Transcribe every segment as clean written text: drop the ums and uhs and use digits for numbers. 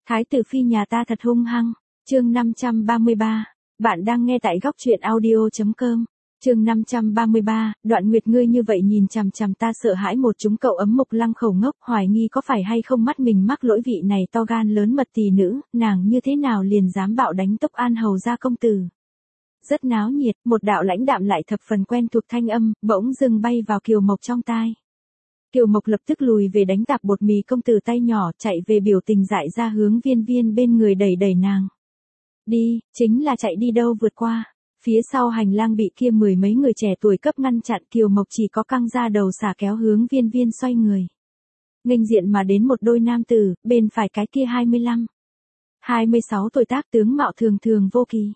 Thái tử phi nhà ta thật hung hăng. Chương 533. Bạn đang nghe tại góc truyện audio.com. Chương 533, Đoạn Nguyệt ngươi như vậy nhìn chằm chằm ta sợ hãi một chúng cậu ấm Mục Lăng khẩu ngốc, hoài nghi có phải hay không mắt mình mắc lỗi vị này to gan lớn mật tỷ nữ, nàng như thế nào liền dám bạo đánh Túc An hầu gia công tử. Rất náo nhiệt, một đạo lãnh đạm lại thập phần quen thuộc thanh âm, bỗng dưng bay vào Kiều Mộc trong tai. Kiều Mộc lập tức lùi về đánh tạp bột mì công tử tay nhỏ, chạy về biểu tình dại ra hướng Viên Viên bên người đẩy đẩy nàng. Đi, chính là chạy đi đâu vượt qua. Phía sau hành lang bị kia mười mấy người trẻ tuổi cấp ngăn chặn, Kiều Mộc chỉ có căng ra đầu xả kéo hướng Viên Viên xoay người. Nghênh diện mà đến một đôi nam tử, bên phải cái kia 25, 26 tuổi tác tướng mạo thường thường vô kỳ.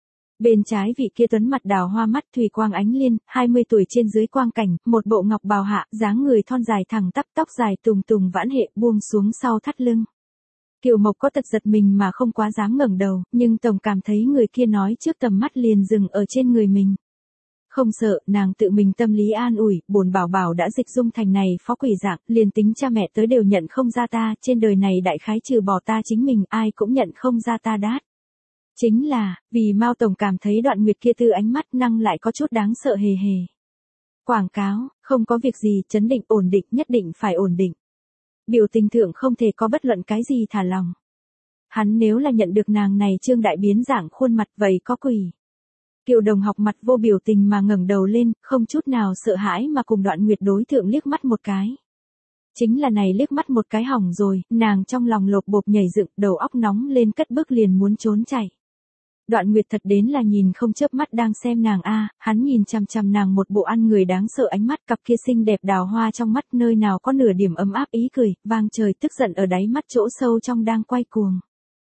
Bên trái vị kia tuấn mặt đào hoa mắt thủy quang ánh liên, 20 tuổi trên dưới quang cảnh, một bộ ngọc bào hạ, dáng người thon dài thẳng tắp, tóc dài tùng tùng vãn hệ buông xuống sau thắt lưng. Kiều Mộc có tật giật mình mà không quá dám ngẩng đầu, nhưng tổng cảm thấy người kia nói trước tầm mắt liền dừng ở trên người mình. Không sợ, nàng tự mình tâm lý an ủi, bổn bảo bảo đã dịch dung thành này phó quỷ dạng, liền tính cha mẹ tới đều nhận không ra ta, trên đời này đại khái trừ bỏ ta chính mình, ai cũng nhận không ra ta đát. Chính là, vì Mao tổng cảm thấy Đoạn Nguyệt kia tư ánh mắt năng lại có chút đáng sợ hề hề. Quảng cáo, không có việc gì, chấn định ổn định, nhất định phải ổn định. Biểu tình thượng không thể có bất luận cái gì thả lòng. Hắn nếu là nhận được nàng này trương đại biến dạng khuôn mặt vậy có quỷ. Kiều Đồng học mặt vô biểu tình mà ngẩng đầu lên, không chút nào sợ hãi mà cùng Đoạn Nguyệt đối thượng liếc mắt một cái. Chính là này liếc mắt một cái hỏng rồi, nàng trong lòng lột bột nhảy dựng, đầu óc nóng lên cất bước liền muốn trốn chạy. Đoạn Nguyệt thật đến là nhìn không chớp mắt đang xem nàng hắn nhìn chằm chằm nàng một bộ ăn người đáng sợ ánh mắt, cặp kia xinh đẹp đào hoa trong mắt nơi nào có nửa điểm ấm áp ý cười, vang trời tức giận ở đáy mắt chỗ sâu trong đang quay cuồng.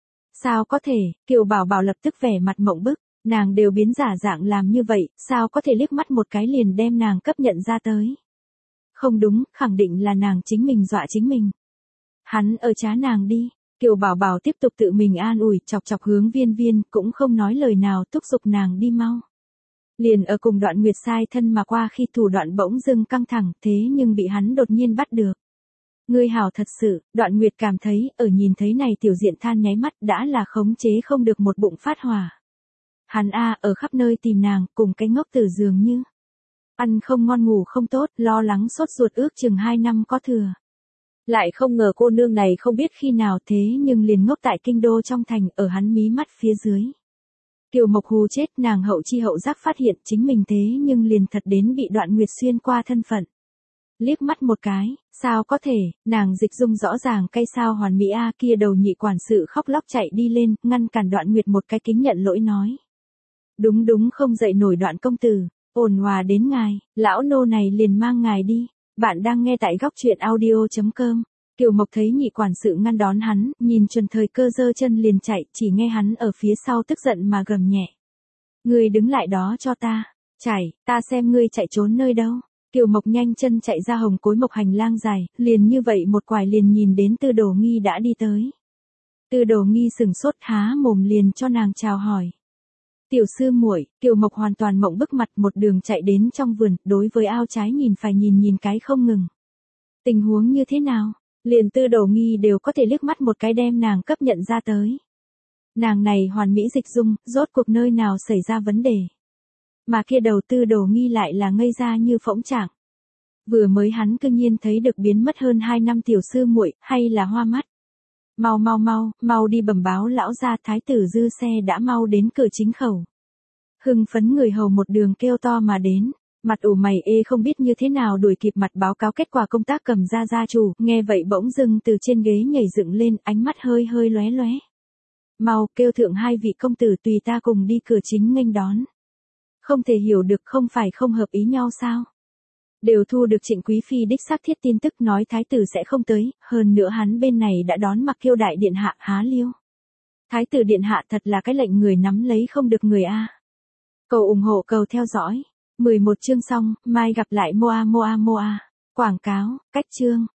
Sao có thể, Kiều Bảo Bảo lập tức vẻ mặt mộng bức, nàng đều biến giả dạng làm như vậy, sao có thể liếc mắt một cái liền đem nàng cấp nhận ra tới. Không đúng, khẳng định là nàng chính mình dọa chính mình. Hắn ở trá nàng đi. Kiều Bảo Bảo tiếp tục tự mình an ủi, chọc chọc hướng Viên Viên, cũng không nói lời nào thúc giục nàng đi mau. Liền ở cùng Đoạn Nguyệt sai thân mà qua khi thủ đoạn bỗng dưng căng thẳng, thế nhưng bị hắn đột nhiên bắt được. Ngươi hảo thật sự, Đoạn Nguyệt cảm thấy, ở nhìn thấy này tiểu diện than nháy mắt đã là khống chế không được một bụng phát hỏa. Hắn ở khắp nơi tìm nàng, cùng cái ngốc tử dường như. Ăn không ngon ngủ không tốt, lo lắng sốt ruột ước chừng 2 năm có thừa. Lại không ngờ cô nương này không biết khi nào thế nhưng liền ngốc tại kinh đô trong thành ở hắn mí mắt phía dưới. Kiều Mộc hù chết, nàng hậu chi hậu giác phát hiện chính mình thế nhưng liền thật đến bị Đoạn Nguyệt xuyên qua thân phận. Liếc mắt một cái, sao có thể, nàng dịch dung rõ ràng cây sao hoàn mỹ kia đầu nhị quản sự khóc lóc chạy đi lên, ngăn cản Đoạn Nguyệt một cái kính nhận lỗi nói. Đúng không dậy nổi Đoạn công tử, ổn hòa đến ngài, lão nô này liền mang ngài đi. Bạn đang nghe tại góc truyện audio.com. Kiều Mộc thấy nhị quản sự ngăn đón hắn, nhìn chuẩn thời cơ giơ chân liền chạy, chỉ nghe hắn ở phía sau tức giận mà gầm nhẹ. Ngươi đứng lại đó cho ta, chạy, ta xem ngươi chạy trốn nơi đâu. Kiều Mộc nhanh chân chạy ra hồng cối mộc hành lang dài, liền như vậy một quải liền nhìn đến Tư Đồ Nghi đã đi tới. Tư Đồ Nghi sừng sốt há mồm liền cho nàng chào hỏi. Tiểu sư muội, Kiều Mộc hoàn toàn mộng bức mặt một đường chạy đến trong vườn, đối với ao trái nhìn phải nhìn cái không ngừng. Tình huống như thế nào? Liền Tư Đồ Nghi đều có thể liếc mắt một cái đem nàng cấp nhận ra tới. Nàng này hoàn mỹ dịch dung, rốt cuộc nơi nào xảy ra vấn đề. Mà kia đầu Tư Đồ Nghi lại là ngây ra như phỗng trạng. Vừa mới hắn cương nhiên thấy được biến mất hơn 2 năm tiểu sư muội, hay là hoa mắt. Mau đi bẩm báo lão gia, thái tử dư xe đã mau đến cửa chính khẩu. Hưng phấn người hầu một đường kêu to mà đến, mặt ủ mày không biết như thế nào đuổi kịp mặt báo cáo kết quả công tác cầm ra gia chủ, nghe vậy bỗng dưng từ trên ghế nhảy dựng lên, ánh mắt hơi lóe lóe. Mau kêu thượng 2 vị công tử tùy ta cùng đi cửa chính nghênh đón. Không thể hiểu được, không phải không hợp ý nhau sao? Đều thu được Trịnh Quý Phi đích xác thiết tin tức nói thái tử sẽ không tới, hơn nữa hắn bên này đã đón Mặc Kiêu đại điện hạ há liêu. Thái tử điện hạ thật là cái lệnh người nắm lấy không được người Cầu ủng hộ, cầu theo dõi. 11 chương xong, mai gặp lại Moa. Quảng cáo, cách chương.